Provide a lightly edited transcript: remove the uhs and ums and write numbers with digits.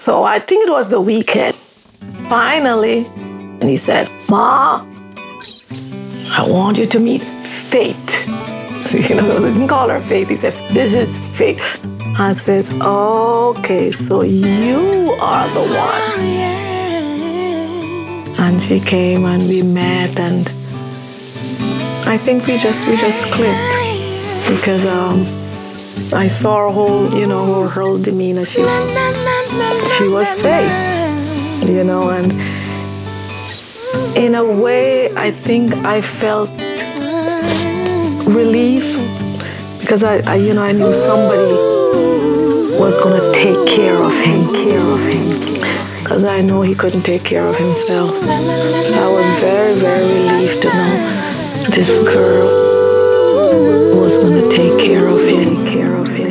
So I think it was the weekend. Finally, and he said, Ma, I want you to meet Faith. He didn't call her Faith. He said, this is Faith. I says, okay, so you are the one. And she came and we met, and I think we just clicked because I saw her whole demeanor. She was Faith, and in a way, I think I felt relief because I knew somebody was gonna take care of him. Because I know he couldn't take care of himself. So I was very, very relieved to know this girl was gonna take care of him.